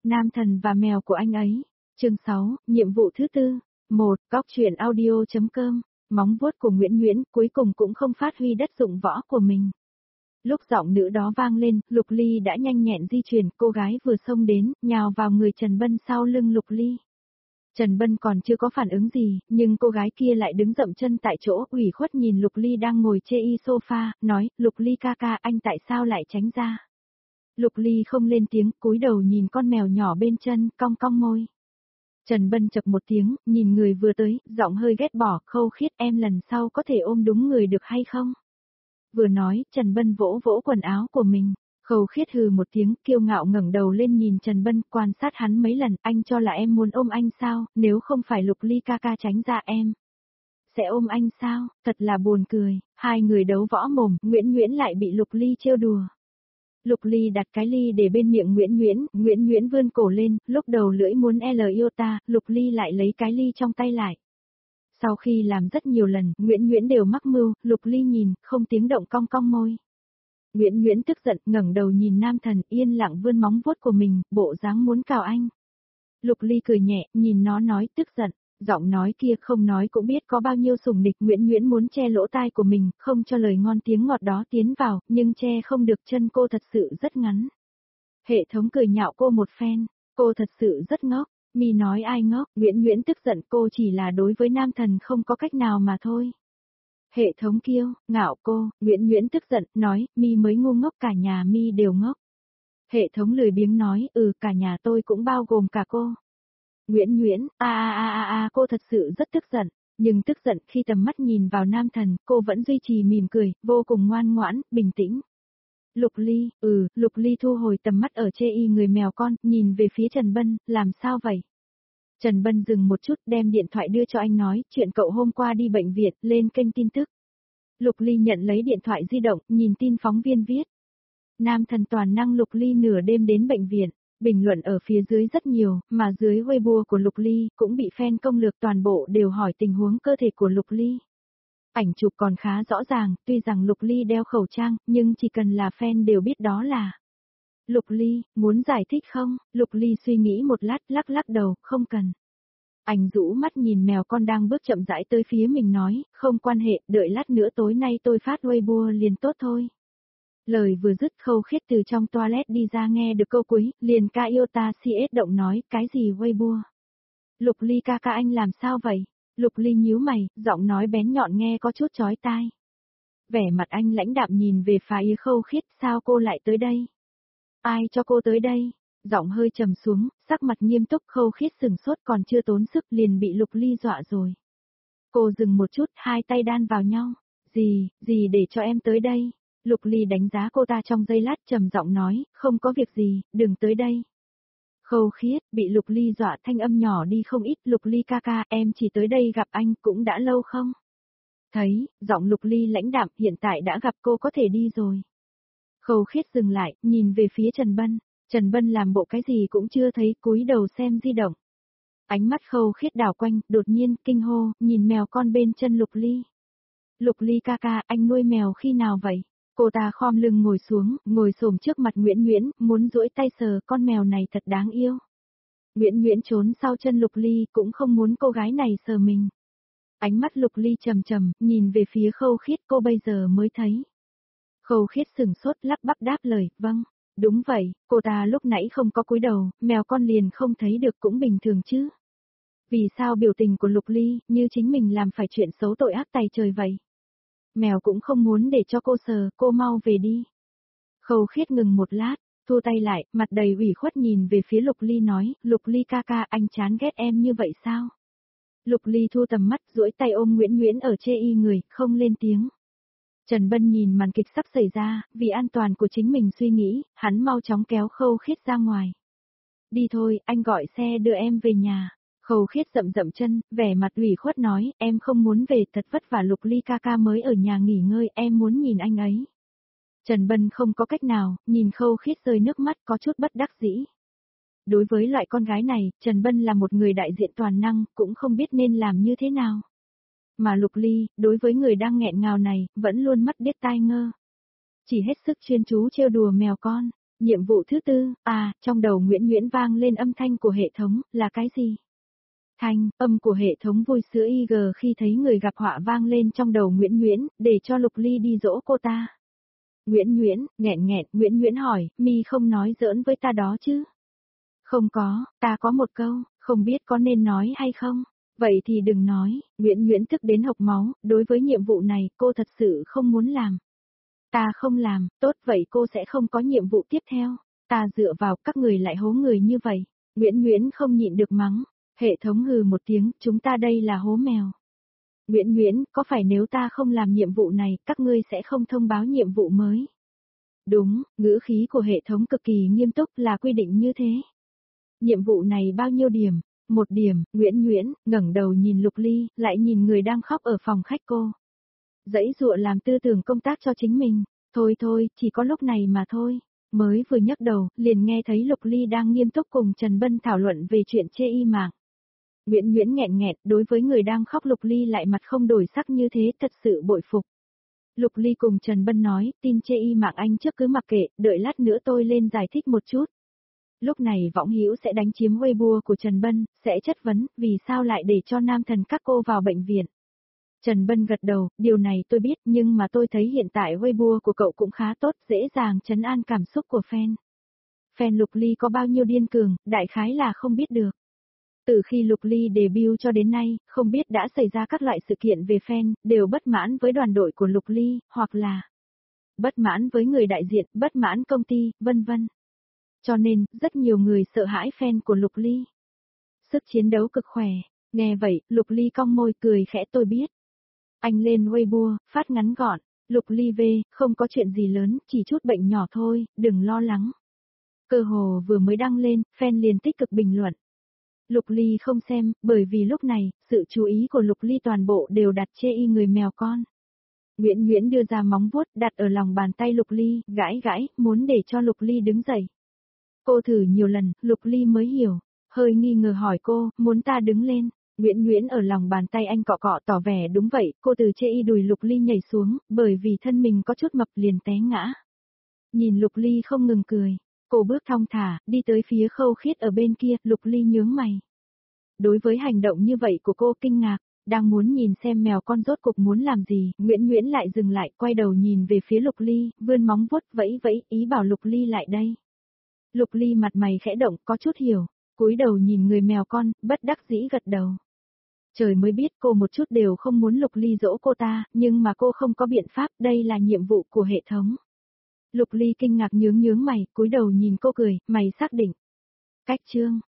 Nam thần và mèo của anh ấy. Chương 6, nhiệm vụ thứ tư. 1. Góc truyện audio.com. Móng vuốt của Nguyễn Nguyễn cuối cùng cũng không phát huy đất dụng võ của mình. Lúc giọng nữ đó vang lên, Lục Ly đã nhanh nhẹn di chuyển, cô gái vừa xông đến, nhào vào người Trần Bân sau lưng Lục Ly. Trần Bân còn chưa có phản ứng gì, nhưng cô gái kia lại đứng dậm chân tại chỗ, ủy khuất nhìn Lục Ly đang ngồi chê y sofa, nói, Lục Ly ca ca, anh tại sao lại tránh ra? Lục Ly không lên tiếng, cúi đầu nhìn con mèo nhỏ bên chân, cong cong môi. Trần Bân chập một tiếng, nhìn người vừa tới, giọng hơi ghét bỏ, Khâu Khiết em lần sau có thể ôm đúng người được hay không? Vừa nói, Trần Bân vỗ vỗ quần áo của mình. Khâu Khiết hừ một tiếng, kiêu ngạo ngẩng đầu lên nhìn Trần Bân, quan sát hắn mấy lần, anh cho là em muốn ôm anh sao, nếu không phải Lục Ly ca ca tránh ra em sẽ ôm anh sao, thật là buồn cười, hai người đấu võ mồm, Nguyễn Nguyễn lại bị Lục Ly trêu đùa. Lục Ly đặt cái ly để bên miệng Nguyễn Nguyễn vươn cổ lên, lúc đầu lưỡi muốn L yêu ta, Lục Ly lại lấy cái ly trong tay lại. Sau khi làm rất nhiều lần, Nguyễn đều mắc mưu, Lục Ly nhìn, không tiếng động cong cong môi. Nguyễn tức giận, ngẩng đầu nhìn nam thần, yên lặng vươn móng vuốt của mình, bộ dáng muốn cào anh. Lục Ly cười nhẹ, nhìn nó nói, tức giận, giọng nói kia không nói cũng biết có bao nhiêu sủng địch. Nguyễn muốn che lỗ tai của mình, không cho lời ngon tiếng ngọt đó tiến vào, nhưng che không được, chân cô thật sự rất ngắn. Hệ thống cười nhạo cô một phen, cô thật sự rất ngốc. Mi nói ai ngốc, Nguyễn tức giận, cô chỉ là đối với nam thần không có cách nào mà thôi. Hệ thống kiêu, ngạo cô, Nguyễn tức giận, nói, Mi mới ngu ngốc, cả nhà Mi đều ngốc. Hệ thống lười biếng nói, cả nhà tôi cũng bao gồm cả cô. Nguyễn, cô thật sự rất tức giận, nhưng tức giận khi tầm mắt nhìn vào nam thần, cô vẫn duy trì mỉm cười, vô cùng ngoan ngoãn, bình tĩnh. Lục Ly thu hồi tầm mắt ở chê y người mèo con, nhìn về phía Trần Bân, làm sao vậy? Trần Bân dừng một chút, đem điện thoại đưa cho anh nói, chuyện cậu hôm qua đi bệnh viện, lên kênh tin tức. Lục Ly nhận lấy điện thoại di động, nhìn tin phóng viên viết. Nam thần toàn năng Lục Ly nửa đêm đến bệnh viện, bình luận ở phía dưới rất nhiều, mà dưới Weibo của Lục Ly, cũng bị fan công lược toàn bộ đều hỏi tình huống cơ thể của Lục Ly. Ảnh chụp còn khá rõ ràng, tuy rằng Lục Ly đeo khẩu trang, nhưng chỉ cần là fan đều biết đó là Lục Ly. Muốn giải thích không? Lục Ly suy nghĩ một lát, lắc đầu, không cần. Anh rũ mắt nhìn mèo con đang bước chậm rãi tới phía mình nói, không quan hệ, đợi lát nữa tối nay tôi phát Weibo liền tốt thôi. Lời vừa dứt, Khâu Khiết từ trong toilet đi ra nghe được câu cuối, liền ca yêu ta CS động nói, cái gì Weibo? Lục Ly ca ca anh làm sao vậy? Lục Ly nhíu mày, giọng nói bén nhọn nghe có chút chói tai. Vẻ mặt anh lãnh đạm nhìn về phía Khâu Khiết, sao cô lại tới đây? Ai cho cô tới đây? Giọng hơi trầm xuống, sắc mặt nghiêm túc. Khâu Khiết sừng sốt, còn chưa tốn sức liền bị Lục Ly dọa rồi. Cô dừng một chút, hai tay đan vào nhau. Gì để cho em tới đây? Lục Ly đánh giá cô ta trong giây lát, trầm giọng nói, không có việc gì, đừng tới đây. Khâu Khiết, bị Lục Ly dọa, thanh âm nhỏ đi không ít. Lục Ly ca ca, em chỉ tới đây gặp anh, cũng đã lâu không? Thấy, giọng Lục Ly lãnh đạm, hiện tại đã gặp cô có thể đi rồi. Khâu Khiết dừng lại, nhìn về phía Trần Bân. Trần Bân làm bộ cái gì cũng chưa thấy, cúi đầu xem di động. Ánh mắt Khâu Khiết đảo quanh, đột nhiên, kinh hô, nhìn mèo con bên chân Lục Ly. Lục Ly ca ca, anh nuôi mèo khi nào vậy? Cô ta khom lưng ngồi xuống, ngồi xổm trước mặt Nguyễn, muốn duỗi tay sờ, con mèo này thật đáng yêu. Nguyễn trốn sau chân Lục Ly, cũng không muốn cô gái này sờ mình. Ánh mắt Lục Ly trầm, nhìn về phía Khâu Khiết, cô bây giờ mới thấy. Khâu Khiết sừng sốt, lắp bắp đáp lời, vâng, đúng vậy, cô ta lúc nãy không có cúi đầu, mèo con liền không thấy được, cũng bình thường chứ. Vì sao biểu tình của Lục Ly, như chính mình làm phải chuyện xấu tội ác tày trời vậy? Mèo cũng không muốn để cho cô sờ, cô mau về đi. Khâu Khiết ngừng một lát, thu tay lại, mặt đầy ủy khuất nhìn về phía Lục Ly nói, Lục Ly ca ca, anh chán ghét em như vậy sao? Lục Ly thu tầm mắt, duỗi tay ôm Nguyễn ở chê y người, không lên tiếng. Trần Bân nhìn màn kịch sắp xảy ra, vì an toàn của chính mình suy nghĩ, hắn mau chóng kéo Khâu Khiết ra ngoài. Đi thôi, anh gọi xe đưa em về nhà. Khâu Khiết dậm chân, vẻ mặt ủy khuất nói, em không muốn về, thật vất vả Lục Ly ca ca mới ở nhà nghỉ ngơi, em muốn nhìn anh ấy. Trần Bân không có cách nào, nhìn Khâu Khiết rơi nước mắt có chút bất đắc dĩ. Đối với loại con gái này, Trần Bân là một người đại diện toàn năng, cũng không biết nên làm như thế nào. Mà Lục Ly, đối với người đang nghẹn ngào này, vẫn luôn mắt điếc tai ngơ. Chỉ hết sức chuyên chú trêu đùa mèo con. Nhiệm vụ thứ tư, trong đầu Nguyễn Nguyễn vang lên âm thanh của hệ thống, là cái gì? Thanh, âm của hệ thống vui sữa IG khi thấy người gặp họa vang lên trong đầu Nguyễn Nguyễn, để cho Lục Ly đi dỗ cô ta. Nguyễn Nguyễn, nghẹn nghẹn, Nguyễn Nguyễn hỏi, mi không nói giỡn với ta đó chứ? Không có, ta có một câu, không biết có nên nói hay không? Vậy thì đừng nói, Nguyễn Nguyễn tức đến hộc máu, đối với nhiệm vụ này cô thật sự không muốn làm. Ta không làm, tốt vậy cô sẽ không có nhiệm vụ tiếp theo. Ta dựa vào các người lại hố người như vậy. Nguyễn Nguyễn không nhịn được mắng. Hệ thống hừ một tiếng, chúng ta đây là hố mèo. Nguyễn Nguyễn, có phải nếu ta không làm nhiệm vụ này, các ngươi sẽ không thông báo nhiệm vụ mới? Đúng, ngữ khí của hệ thống cực kỳ nghiêm túc là quy định như thế. Nhiệm vụ này bao nhiêu điểm? 1 điểm, Nguyễn Nguyễn, ngẩng đầu nhìn Lục Ly, lại nhìn người đang khóc ở phòng khách cô. Dãy dụa làm tư tưởng công tác cho chính mình. Thôi, chỉ có lúc này mà thôi. Mới vừa nhấc đầu, liền nghe thấy Lục Ly đang nghiêm túc cùng Trần Bân thảo luận về chuyện chê y mạng. Nguyễn Nguyễn nghẹn nghẹt, đối với người đang khóc Lục Ly lại mặt không đổi sắc như thế, thật sự bội phục. Lục Ly cùng Trần Bân nói, tin chê y mạng anh trước cứ mặc kệ, đợi lát nữa tôi lên giải thích một chút. Lúc này Võng Hữu sẽ đánh chiếm Weibo của Trần Bân, sẽ chất vấn, vì sao lại để cho nam thần các cô vào bệnh viện. Trần Bân gật đầu, điều này tôi biết, nhưng mà tôi thấy hiện tại Weibo của cậu cũng khá tốt, dễ dàng trấn an cảm xúc của fan. Fan Lục Ly có bao nhiêu điên cường, đại khái là không biết được. Từ khi Lục Ly debut cho đến nay, không biết đã xảy ra các loại sự kiện về fan, đều bất mãn với đoàn đội của Lục Ly, hoặc là bất mãn với người đại diện, bất mãn công ty, vân vân. Cho nên, rất nhiều người sợ hãi fan của Lục Ly. Sức chiến đấu cực khỏe, nghe vậy, Lục Ly cong môi cười khẽ tôi biết. Anh lên Weibo, phát ngắn gọn, Lục Ly về, không có chuyện gì lớn, chỉ chút bệnh nhỏ thôi, đừng lo lắng. Cơ hồ vừa mới đăng lên, fan liền tích cực bình luận. Lục Ly không xem, bởi vì lúc này, sự chú ý của Lục Ly toàn bộ đều đặt chê y người mèo con. Nguyễn Nguyễn đưa ra móng vuốt đặt ở lòng bàn tay Lục Ly, gãi, muốn để cho Lục Ly đứng dậy. Cô thử nhiều lần, Lục Ly mới hiểu, hơi nghi ngờ hỏi cô, muốn ta đứng lên. Nguyễn Nguyễn ở lòng bàn tay anh cọ cọ tỏ vẻ đúng vậy, cô từ chê y đùi Lục Ly nhảy xuống, bởi vì thân mình có chút mập liền té ngã. Nhìn Lục Ly không ngừng cười, cô bước thong thả, đi tới phía Khâu Khiết ở bên kia, Lục Ly nhướng mày. Đối với hành động như vậy của cô kinh ngạc, đang muốn nhìn xem mèo con rốt cục muốn làm gì, Nguyễn Nguyễn lại dừng lại, quay đầu nhìn về phía Lục Ly, vươn móng vuốt vẫy, ý bảo Lục Ly lại đây. Lục Ly mặt mày khẽ động, có chút hiểu, cúi đầu nhìn người mèo con, bất đắc dĩ gật đầu. Trời mới biết cô một chút đều không muốn Lục Ly dỗ cô ta, nhưng mà cô không có biện pháp, đây là nhiệm vụ của hệ thống. Lục Ly kinh ngạc nhướng mày, cúi đầu nhìn cô cười, mày xác định. Cách chương.